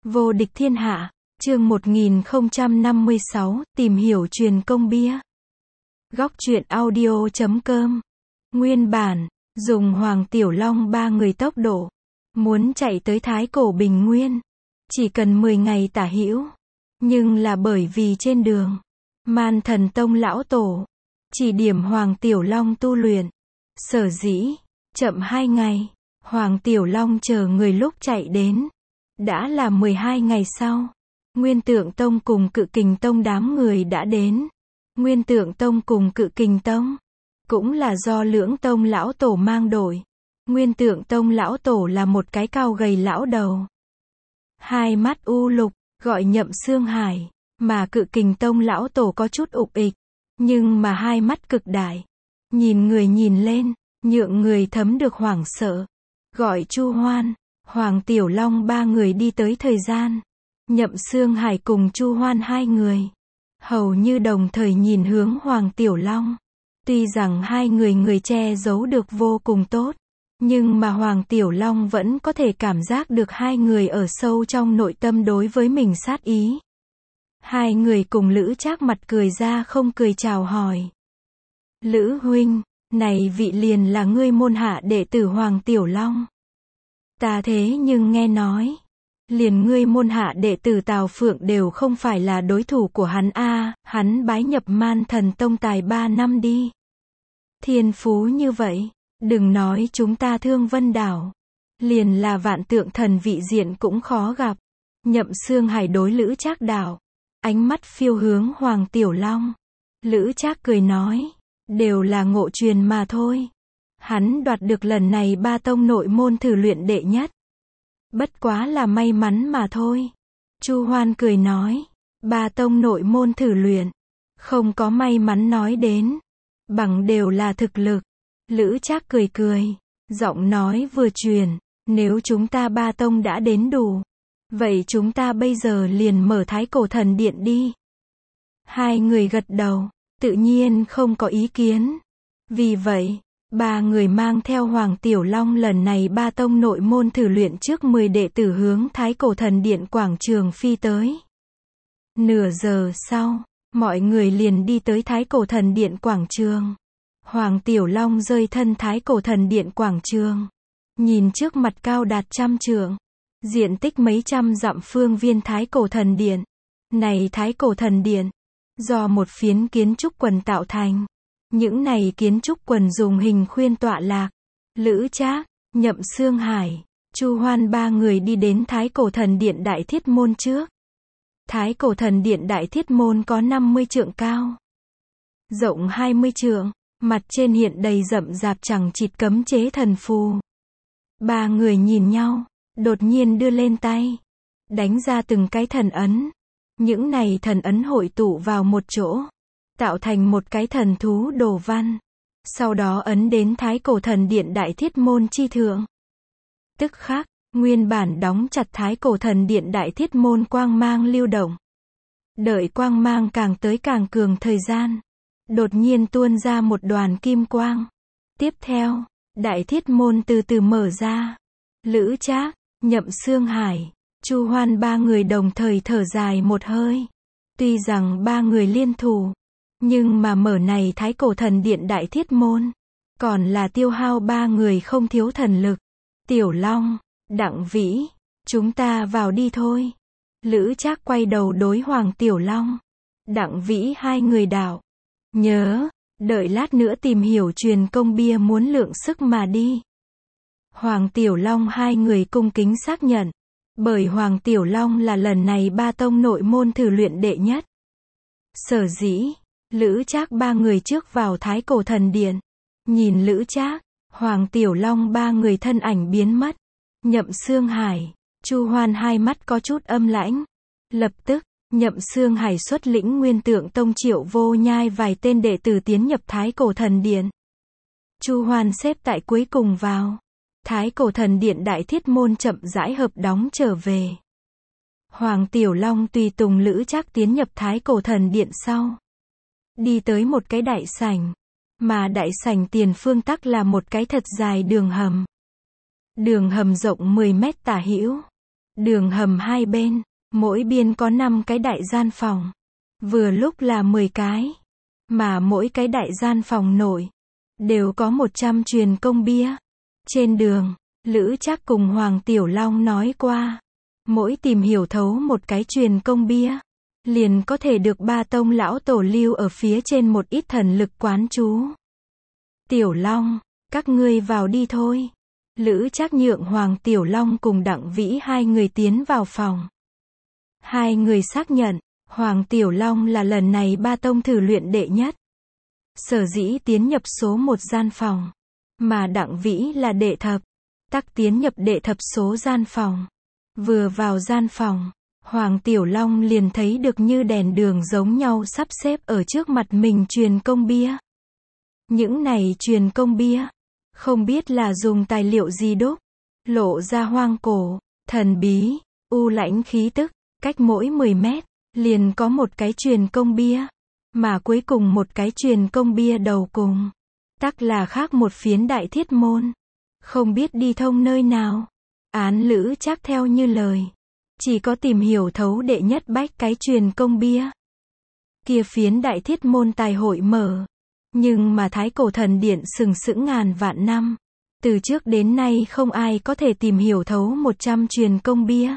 Vô địch thiên hạ, chương 1056, tìm hiểu truyền công bia. Góc truyện audio.com. Nguyên bản, dùng Hoàng Tiểu Long ba người tốc độ, muốn chạy tới Thái Cổ Bình Nguyên, chỉ cần 10 ngày tả hữu. Nhưng là bởi vì trên đường, Man Thần Tông lão tổ, chỉ điểm Hoàng Tiểu Long tu luyện. Sở dĩ, chậm 2 ngày, Hoàng Tiểu Long chờ người lúc chạy đến. Đã là 12 ngày sau, Nguyên Tượng Tông cùng Cự Kình Tông đám người đã đến. Nguyên Tượng Tông cùng Cự Kình Tông, cũng là do Lưỡng Tông lão tổ mang đội. Nguyên Tượng Tông lão tổ là một cái cao gầy lão đầu, hai mắt u lục, gọi Nhậm Xương Hải, mà Cự Kình Tông lão tổ có chút ục ịch, nhưng mà hai mắt cực đại, nhìn người nhìn lên, nhượng người thấm được hoảng sợ, gọi Chu Hoan. Hoàng Tiểu Long ba người đi tới thời gian, Nhậm Xương Hải cùng Chu Hoan hai người, hầu như đồng thời nhìn hướng Hoàng Tiểu Long. Tuy rằng hai người che giấu được vô cùng tốt, nhưng mà Hoàng Tiểu Long vẫn có thể cảm giác được hai người ở sâu trong nội tâm đối với mình sát ý. Hai người cùng Lữ Trác mặt cười ra không cười chào hỏi. Lữ huynh, này vị liền là ngươi môn hạ đệ tử Hoàng Tiểu Long. Ta thế nhưng nghe nói, liền ngươi môn hạ đệ tử Tào Phượng đều không phải là đối thủ của hắn a, hắn bái nhập Man Thần Tông tài 3 năm đi. Thiên phú như vậy, đừng nói chúng ta Thương Vân Đảo, liền là Vạn Tượng Thần vị diện cũng khó gặp. Nhậm Xương Hải đối Lữ Trác đạo, ánh mắt phiêu hướng Hoàng Tiểu Long. Lữ Trác cười nói, đều là ngộ truyền mà thôi. Hắn đoạt được lần này ba tông nội môn thử luyện đệ nhất, bất quá là may mắn mà thôi. Chu Hoan cười nói, ba tông nội môn thử luyện, không có may mắn nói đến, bằng đều là thực lực. Lữ Trác cười cười, giọng nói vừa truyền, nếu chúng ta ba tông đã đến đủ, vậy chúng ta bây giờ liền mở Thái Cổ Thần Điện đi. Hai người gật đầu, tự nhiên không có ý kiến. Vì vậy, ba người mang theo Hoàng Tiểu Long lần này ba tông nội môn thử luyện trước 10 đệ tử hướng Thái Cổ Thần Điện quảng trường phi tới. Nửa giờ sau, mọi người liền đi tới Thái Cổ Thần Điện quảng trường. Hoàng Tiểu Long rơi thân Thái Cổ Thần Điện quảng trường, nhìn trước mặt cao đạt 100 trượng, diện tích mấy trăm dặm phương viên Thái Cổ Thần Điện. Này Thái Cổ Thần Điện, do một phiến kiến trúc quần tạo thành. Những này kiến trúc quần dùng hình khuyên tọa lạc. Lữ Trác, Nhậm Xương Hải, Chu Hoan ba người đi đến Thái Cổ Thần Điện Đại Thiết Môn trước. Thái Cổ Thần Điện Đại Thiết Môn có 50 trượng cao, rộng 20 trượng, mặt trên hiện đầy rậm rạp chằng chịt cấm chế thần phù. Ba người nhìn nhau, đột nhiên đưa lên tay, đánh ra từng cái thần ấn. Những này thần ấn hội tụ vào một chỗ, tạo thành một cái thần thú đồ văn, sau đó ấn đến Thái Cổ Thần Điện Đại Thiết Môn chi thượng. Tức khắc, nguyên bản đóng chặt Thái Cổ Thần Điện Đại Thiết Môn quang mang lưu động. Đợi quang mang càng tới càng cường thời gian, đột nhiên tuôn ra một đoàn kim quang. Tiếp theo, Đại Thiết Môn từ từ mở ra. Lữ Trác, Nhậm Xương Hải, Chu Hoan ba người đồng thời thở dài một hơi. Tuy rằng ba người liên thủ, nhưng mà mở này Thái Cổ Thần Điện Đại Thiết Môn, còn là tiêu hao ba người không thiếu thần lực. Tiểu Long, Đặng Vĩ, chúng ta vào đi thôi. Lữ Trác quay đầu đối Hoàng Tiểu Long, Đặng Vĩ hai người đạo, nhớ, đợi lát nữa tìm hiểu truyền công bia muốn lượng sức mà đi. Hoàng Tiểu Long hai người cung kính xác nhận, bởi Hoàng Tiểu Long là lần này ba tông nội môn thử luyện đệ nhất. Sở dĩ, Lữ Trác ba người trước vào Thái Cổ Thần Điện, nhìn Lữ Trác, Hoàng Tiểu Long ba người thân ảnh biến mất. Nhậm Xương Hải, Chu Hoan hai mắt có chút âm lãnh. Lập tức, Nhậm Xương Hải xuất lĩnh Nguyên Tượng Tông Triệu Vô Nhai vài tên đệ tử tiến nhập Thái Cổ Thần Điện. Chu Hoan xếp tại cuối cùng vào. Thái Cổ Thần Điện Đại Thiết Môn chậm rãi hợp đóng trở về. Hoàng Tiểu Long tùy tùng Lữ Trác tiến nhập Thái Cổ Thần Điện sau, đi tới một cái đại sảnh, mà đại sảnh tiền phương tắc là một cái thật dài đường hầm. Đường hầm rộng 10 mét tả hữu, Đường hầm hai bên, mỗi biên có 5 cái đại gian phòng. Vừa lúc là 10 cái. Mà mỗi cái đại gian phòng nội, đều có 100 truyền công bia. Trên đường, Lữ Trác cùng Hoàng Tiểu Long nói qua. Mỗi tìm hiểu thấu một cái truyền công bia, liền có thể được 3 tông lão tổ lưu ở phía trên một ít thần lực quán chú. Tiểu Long, các ngươi vào đi thôi. Lữ Trác nhượng Hoàng Tiểu Long cùng Đặng Vĩ hai người tiến vào phòng. Hai người xác nhận, Hoàng Tiểu Long là lần này 3 tông thử luyện đệ nhất. Sở dĩ tiến nhập số 1 gian phòng, mà Đặng Vĩ là đệ thập, tắc tiến nhập đệ thập số gian phòng. Vừa vào gian phòng, Hoàng Tiểu Long liền thấy được như đèn đường giống nhau sắp xếp ở trước mặt mình truyền công bia. Những này truyền công bia, không biết là dùng tài liệu gì đúc, lộ ra hoang cổ, thần bí, u lãnh khí tức, cách mỗi 10 mét, liền có một cái truyền công bia, mà cuối cùng một cái truyền công bia đầu cùng, tắc là khác một phiến đại thiết môn, không biết đi thông nơi nào. Án Lữ Trác theo như lời, chỉ có tìm hiểu thấu đệ nhất bách cái truyền công bia. Kia phiến đại thiết môn tài hội mở, nhưng mà Thái Cổ Thần Điện sừng sững ngàn vạn năm, từ trước đến nay không ai có thể tìm hiểu thấu 100 truyền công bia.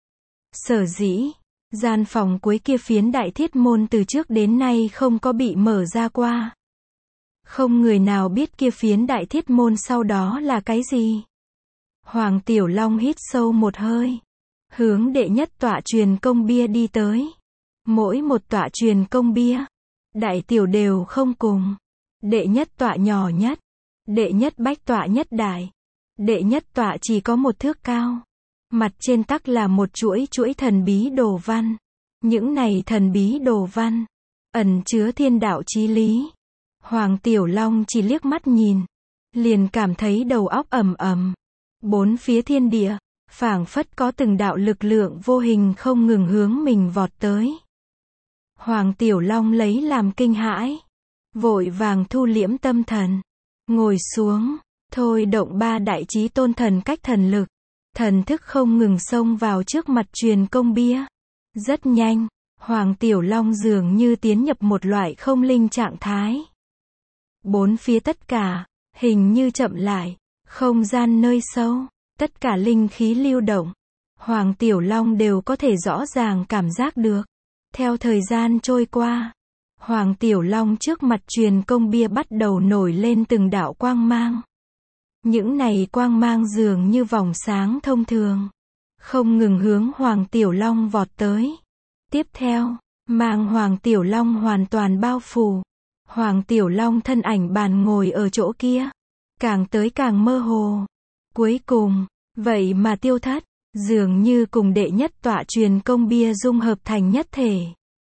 Sở dĩ, gian phòng cuối kia phiến đại thiết môn từ trước đến nay không có bị mở ra qua. Không người nào biết kia phiến đại thiết môn sau đó là cái gì. Hoàng Tiểu Long hít sâu một hơi, hướng đệ nhất tọa truyền công bia đi tới. Mỗi một tọa truyền công bia, đại tiểu đều không cùng. Đệ nhất tọa nhỏ nhất, đệ nhất bách tọa nhất đại, đệ nhất tọa chỉ có 1 thước cao. Mặt trên tắc là một chuỗi thần bí đồ văn. Những này thần bí đồ văn, ẩn chứa thiên đạo chí lý. Hoàng Tiểu Long chỉ liếc mắt nhìn, liền cảm thấy đầu óc ầm ầm. Bốn phía thiên địa, phảng phất có từng đạo lực lượng vô hình không ngừng hướng mình vọt tới. Hoàng Tiểu Long lấy làm kinh hãi, vội vàng thu liễm tâm thần, ngồi xuống, thôi động 3 đại chí tôn thần cách thần lực, thần thức không ngừng xông vào trước mặt truyền công bia. Rất nhanh, Hoàng Tiểu Long dường như tiến nhập một loại không linh trạng thái. Bốn phía tất cả, hình như chậm lại, không gian nơi sâu, tất cả linh khí lưu động, Hoàng Tiểu Long đều có thể rõ ràng cảm giác được. Theo thời gian trôi qua, Hoàng Tiểu Long trước mặt truyền công bia bắt đầu nổi lên từng đạo quang mang. Những này quang mang dường như vòng sáng thông thường, không ngừng hướng Hoàng Tiểu Long vọt tới. Tiếp theo, mang Hoàng Tiểu Long hoàn toàn bao phủ. Hoàng Tiểu Long thân ảnh bàn ngồi ở chỗ kia, càng tới càng mơ hồ. Cuối cùng, vậy mà tiêu thất, dường như cùng đệ nhất tọa truyền công bia dung hợp thành nhất thể.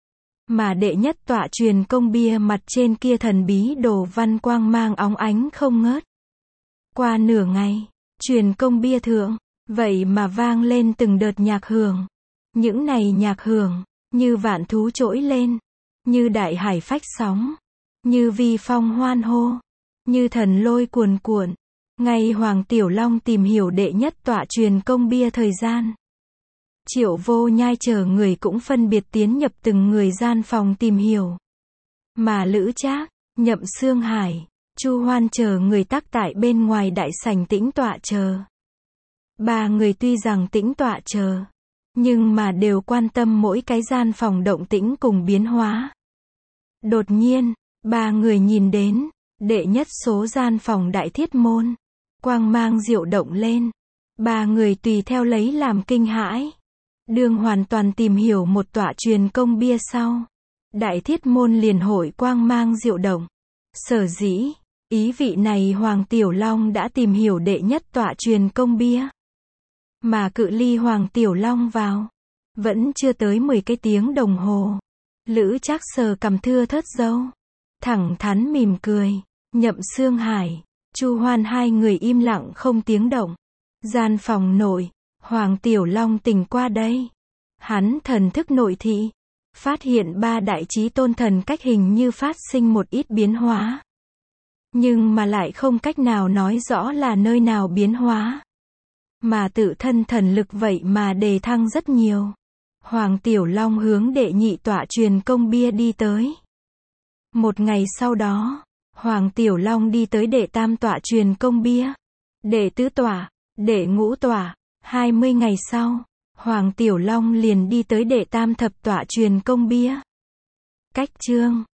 Mà đệ nhất tọa truyền công bia mặt trên kia thần bí đồ văn quang mang óng ánh không ngớt. Qua nửa ngày, truyền công bia thượng, vậy mà vang lên từng đợt nhạc hưởng. Những này nhạc hưởng, như vạn thú trỗi lên, như đại hải phách sóng, như vi phong hoan hô, như thần lôi cuồn cuộn. Ngay Hoàng Tiểu Long tìm hiểu đệ nhất tọa truyền công bia thời gian, Triệu Vô Nhai chờ người cũng phân biệt tiến nhập từng người gian phòng tìm hiểu. Mà Lữ Trác, Nhậm Xương Hải, Chu Hoan chờ người tắc tại bên ngoài đại sảnh tĩnh tọa chờ. 3 người tuy rằng tĩnh tọa chờ, nhưng mà đều quan tâm mỗi cái gian phòng động tĩnh cùng biến hóa. Đột nhiên, 3 người nhìn đến, đệ nhất số gian phòng đại thiết môn, quang mang diệu động lên. 3 người tùy theo lấy làm kinh hãi. Đương hoàn toàn tìm hiểu một tọa truyền công bia sau, đại thiết môn liền hội quang mang diệu động. Sở dĩ, ý vị này Hoàng Tiểu Long đã tìm hiểu đệ nhất tọa truyền công bia. Mà cự ly Hoàng Tiểu Long vào, vẫn chưa tới 10 cái tiếng đồng hồ. Lữ Trác sờ cằm thưa thớt râu, thẳng thắn mỉm cười. Nhậm Xương Hải, Chu Hoan hai người im lặng không tiếng động. Gian phòng nội, Hoàng Tiểu Long tỉnh qua đây. Hắn thần thức nội thị, phát hiện 3 đại chí tôn thần cách hình như phát sinh một ít biến hóa. Nhưng mà lại không cách nào nói rõ là nơi nào biến hóa. mà tự thân thần lực vậy mà đề thăng rất nhiều. Hoàng Tiểu Long hướng đệ nhị tọa truyền công bia đi tới. Một ngày sau đó, Hoàng Tiểu Long đi tới đệ tam tọa truyền công bia, đệ tứ tọa, đệ ngũ tọa. 20 ngày sau, Hoàng Tiểu Long liền đi tới đệ tam thập tọa truyền công bia. Cách chương